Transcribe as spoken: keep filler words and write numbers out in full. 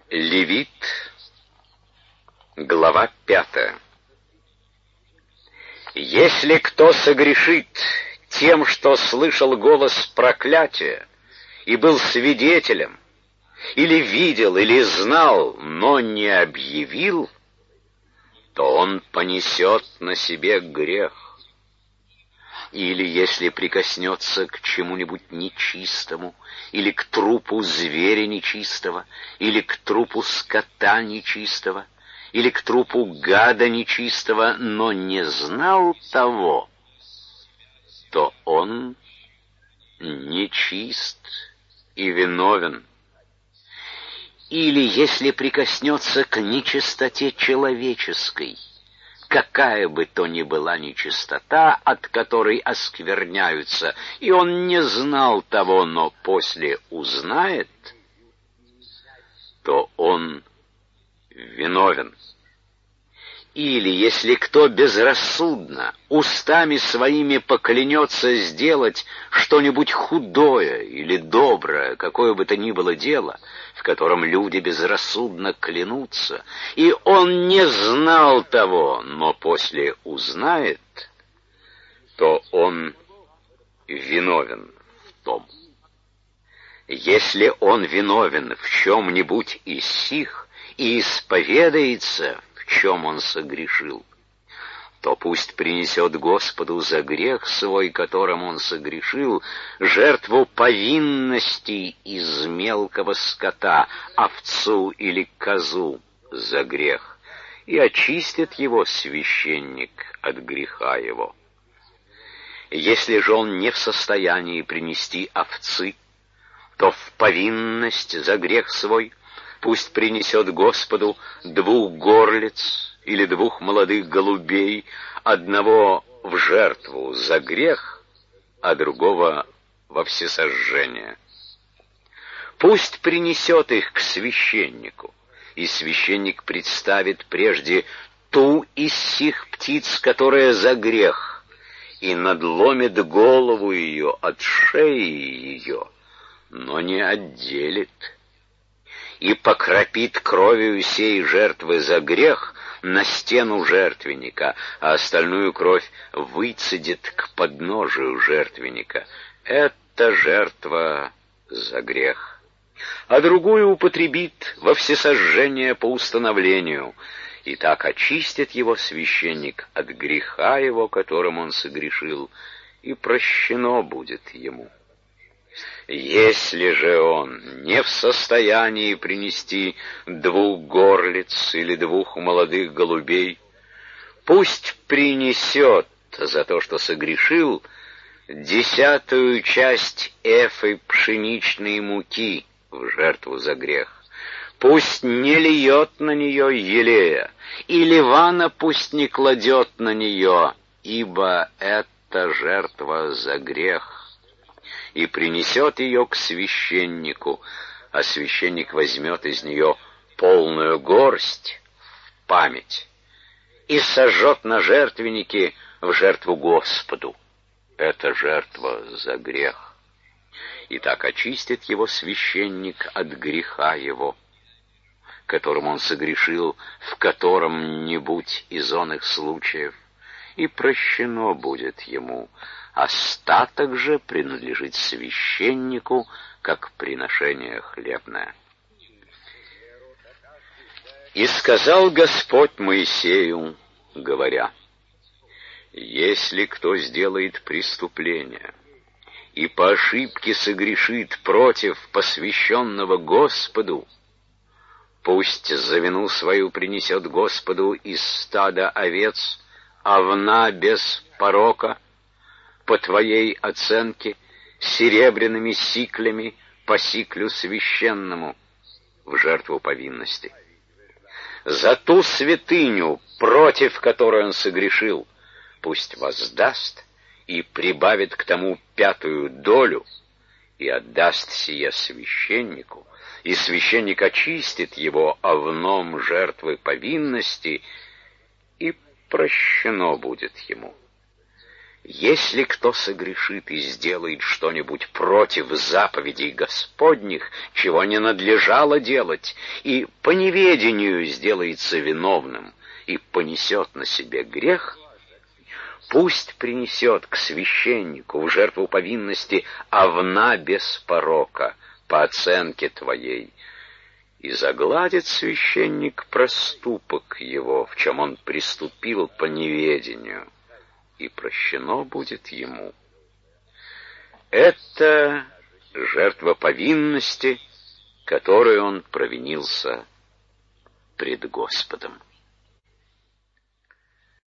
Левит, глава пятая. Если кто согрешит тем, что слышал голос проклятия и был свидетелем, или видел, или знал, но не объявил, то он понесет на себе грех. Или если прикоснется к чему-нибудь нечистому, или к трупу зверя нечистого, или к трупу скота нечистого, или к трупу гада нечистого, но не знал того, то он нечист и виновен. Или если прикоснется к нечистоте человеческой, какая бы то ни была нечистота, от которой оскверняются, и он не знал того, но после узнает, то он виновен. Или если кто безрассудно устами своими поклянется сделать что-нибудь худое или доброе, какое бы то ни было дело, в котором люди безрассудно клянутся, и он не знал того, но после узнает, то он виновен в том. Если он виновен в чем-нибудь из сих и исповедается, в чем он согрешил, то пусть принесет Господу за грех свой, которым он согрешил, жертву повинности из мелкого скота, овцу или козу за грех, и очистит его священник от греха его. Если же он не в состоянии принести овцы, то в повинность за грех свой пусть принесет Господу двух горлиц или двух молодых голубей, одного в жертву за грех, а другого во всесожжение. Пусть принесет их к священнику, и священник представит прежде ту из сих птиц, которая за грех, и надломит голову ее от шеи ее, но не отделит, и покропит кровью сей жертвы за грех на стену жертвенника, а остальную кровь выцедит к подножию жертвенника. Это жертва за грех. А другую употребит во всесожжение по установлению, и так очистит его священник от греха его, которым он согрешил, и прощено будет ему. Если же он не в состоянии принести двух горлиц или двух молодых голубей, пусть принесет за то, что согрешил, десятую часть эфы пшеничной муки в жертву за грех. Пусть не льет на нее елея, и ливана пусть не кладет на нее, ибо это жертва за грех. И принесет ее к священнику, а священник возьмет из нее полную горсть в память и сожжет на жертвеннике в жертву Господу. Это жертва за грех. И так очистит его священник от греха его, которым он согрешил в котором-нибудь из оных случаев, и прощено будет ему. Остаток же принадлежит священнику, как приношение хлебное. И сказал Господь Моисею, говоря: если кто сделает преступление и по ошибке согрешит против посвященного Господу, пусть за вину свою принесет Господу из стада овец овна без порока, по твоей оценке, серебряными сиклями по сиклю священному в жертву повинности. За ту святыню, против которой он согрешил, пусть воздаст и прибавит к тому пятую долю, и отдаст сие священнику, и священник очистит его овном жертвы повинности, и прощено будет ему. Если кто согрешит и сделает что-нибудь против заповедей Господних, чего не надлежало делать, и по неведению сделается виновным и понесет на себе грех, пусть принесет к священнику в жертву повинности овна без порока, по оценке твоей, и загладит священник проступок его, в чем он приступил по неведению, и прощено будет ему. Это жертва повинности, которой он провинился пред Господом.